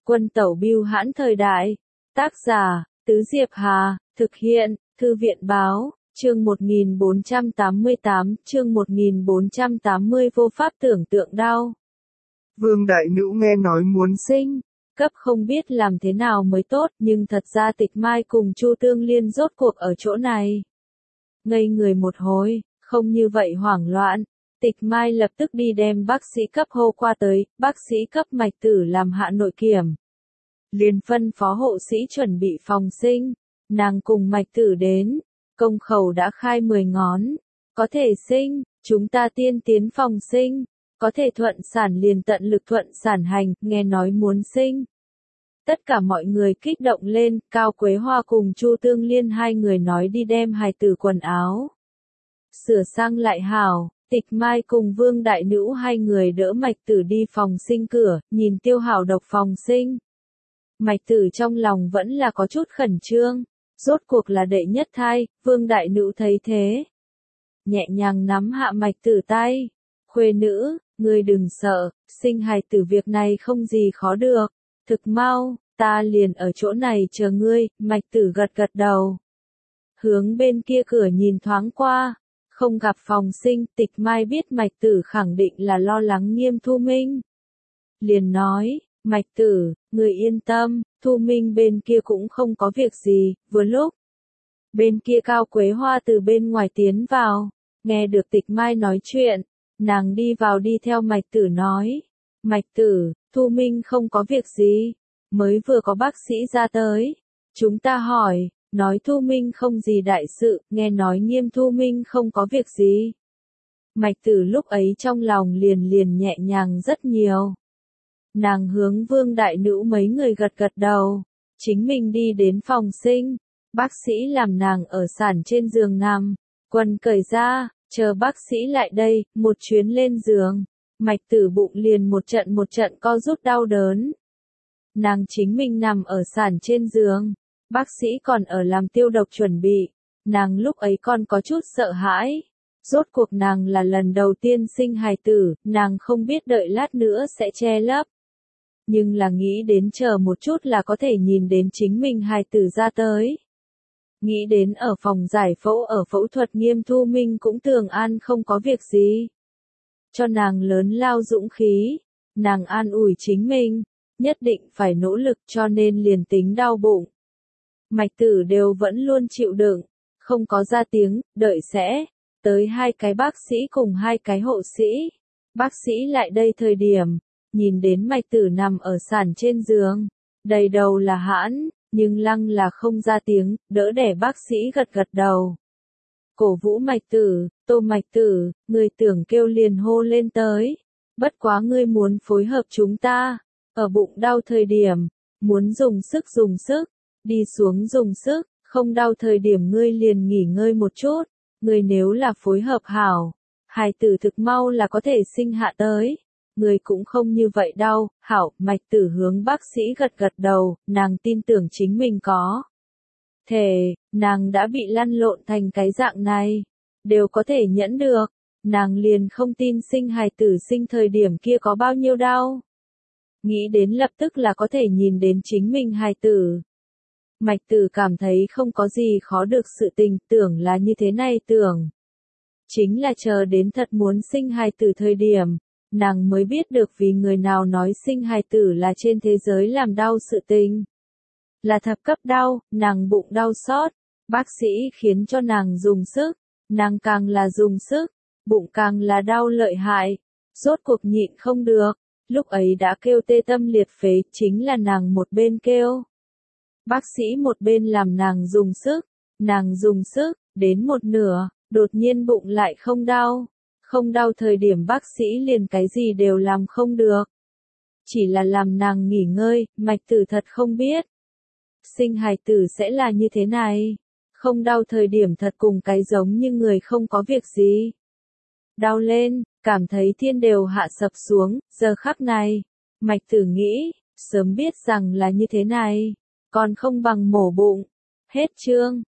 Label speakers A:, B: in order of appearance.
A: Quân tẩu bưu hãn thời đại. Tác giả, Tứ Diệp Hà, thực hiện, Thư viện báo, chương 1488, chương 1480 vô pháp tưởng tượng đau.
B: Vương Đại Nữ nghe nói muốn
A: sinh, cấp không biết làm thế nào mới tốt, nhưng thật ra Tịch Mai cùng Chu Tương Liên rốt cuộc ở chỗ này. Ngây người một hồi, không như vậy hoảng loạn. Tịch Mai lập tức đi đem bác sĩ cấp hô qua tới, bác sĩ cấp Mạch Tử làm hạ nội kiểm. Liền phân phó hộ sĩ chuẩn bị phòng sinh, nàng cùng Mạch Tử đến, công khẩu đã khai 10 ngón, có thể sinh, chúng ta tiên tiến phòng sinh, có thể thuận sản liền tận lực thuận sản hành, nghe nói muốn sinh. Tất cả mọi người kích động lên, Cao Quế Hoa cùng Chu Tương Liên hai người nói đi đem hài tử quần áo sửa sang lại hảo. Tịch Mai cùng Vương Đại Nữ hai người đỡ Mạch Tử đi phòng sinh cửa, nhìn Tiêu Hảo độc phòng sinh. Mạch Tử trong lòng vẫn là có chút khẩn trương, rốt cuộc là đệ nhất thai, Vương Đại Nữ thấy thế. Nhẹ nhàng nắm hạ Mạch Tử tay, khuê nữ, ngươi đừng sợ, sinh hài tử việc này không gì khó được, thực mau, ta liền ở chỗ này chờ ngươi, Mạch Tử gật gật đầu. Hướng bên kia cửa nhìn thoáng qua. Không gặp phòng sinh, Tịch Mai biết Mạch Tử khẳng định là lo lắng Nghiêm Thu Minh. Liền nói, Mạch Tử, người yên tâm, Thu Minh bên kia cũng không có việc gì, vừa lúc. Bên kia Cao Quế Hoa từ bên ngoài tiến vào, nghe được Tịch Mai nói chuyện, nàng đi vào đi theo Mạch Tử nói. Mạch Tử, Thu Minh không có việc gì, mới vừa có bác sĩ ra tới. Chúng ta hỏi. Nói Thu Minh không gì đại sự, nghe nói Nghiêm Thu Minh không có việc gì. Mạch Tử lúc ấy trong lòng liền nhẹ nhàng rất nhiều. Nàng hướng Vương Đại Nữ mấy người gật gật đầu, chính mình đi đến phòng sinh, bác sĩ làm nàng ở sản trên giường nằm, quần cởi ra, chờ bác sĩ lại đây, một chuyến lên giường, Mạch Tử bụng liền một trận co rút đau đớn. Nàng chính mình nằm ở sản trên giường. Bác sĩ còn ở làm tiêu độc chuẩn bị, nàng lúc ấy còn có chút sợ hãi. Rốt cuộc nàng là lần đầu tiên sinh hài tử, nàng không biết đợi lát nữa sẽ che lấp. Nhưng là nghĩ đến chờ một chút là có thể nhìn đến chính mình hài tử ra tới. Nghĩ đến ở phòng giải phẫu ở phẫu thuật Nghiêm Thu Minh cũng tưởng an không có việc gì. Cho nàng lớn lao dũng khí, nàng an ủi chính mình, nhất định phải nỗ lực cho nên liền tính đau bụng. Mạch Tử đều vẫn luôn chịu đựng, không có ra tiếng, đợi sẽ, tới hai cái bác sĩ cùng hai cái hộ sĩ. Bác sĩ lại đây thời điểm, nhìn đến Mạch Tử nằm ở sản trên giường, đầy đầu là hãn, nhưng lăng là không ra tiếng, đỡ để bác sĩ gật gật đầu. Cổ vũ Mạch Tử, Tô Mạch Tử, người tưởng kêu liền hô lên tới, bất quá ngươi muốn phối hợp chúng ta, ở bụng đau thời điểm, muốn dùng sức. Đi xuống dùng sức, không đau thời điểm ngươi liền nghỉ ngơi một chút, ngươi nếu là phối hợp hảo, hài tử thực mau là có thể sinh hạ tới, ngươi cũng không như vậy đau, hảo, Mạch Tử hướng bác sĩ gật gật đầu, nàng tin tưởng chính mình có. Thể, nàng đã bị lăn lộn thành cái dạng này, đều có thể nhẫn được, nàng liền không tin sinh hài tử sinh thời điểm kia có bao nhiêu đau. Nghĩ đến lập tức là có thể nhìn đến chính mình hài tử. Mạch Tử cảm thấy không có gì khó được sự tình, tưởng là như thế này tưởng. Chính là chờ đến thật muốn sinh hài tử thời điểm, nàng mới biết được vì người nào nói sinh hài tử là trên thế giới làm đau sự tình. Là thập cấp đau, nàng bụng đau xót, bác sĩ khiến cho nàng dùng sức, nàng càng là dùng sức, bụng càng là đau lợi hại, rốt cuộc nhịn không được, lúc ấy đã kêu tê tâm liệt phế, chính là nàng một bên kêu. Bác sĩ một bên làm nàng dùng sức, đến một nửa, đột nhiên bụng lại không đau thời điểm bác sĩ liền cái gì đều làm không được. Chỉ là làm nàng nghỉ ngơi, Mạch Tử thật không biết. Sinh hài tử sẽ là như thế này, không đau thời điểm thật cùng cái giống như người không có việc gì. Đau lên, cảm thấy thiên đều hạ sập xuống, giờ khắc này, Mạch Tử nghĩ, sớm biết rằng là như thế này. Còn không bằng mổ bụng. Hết chương.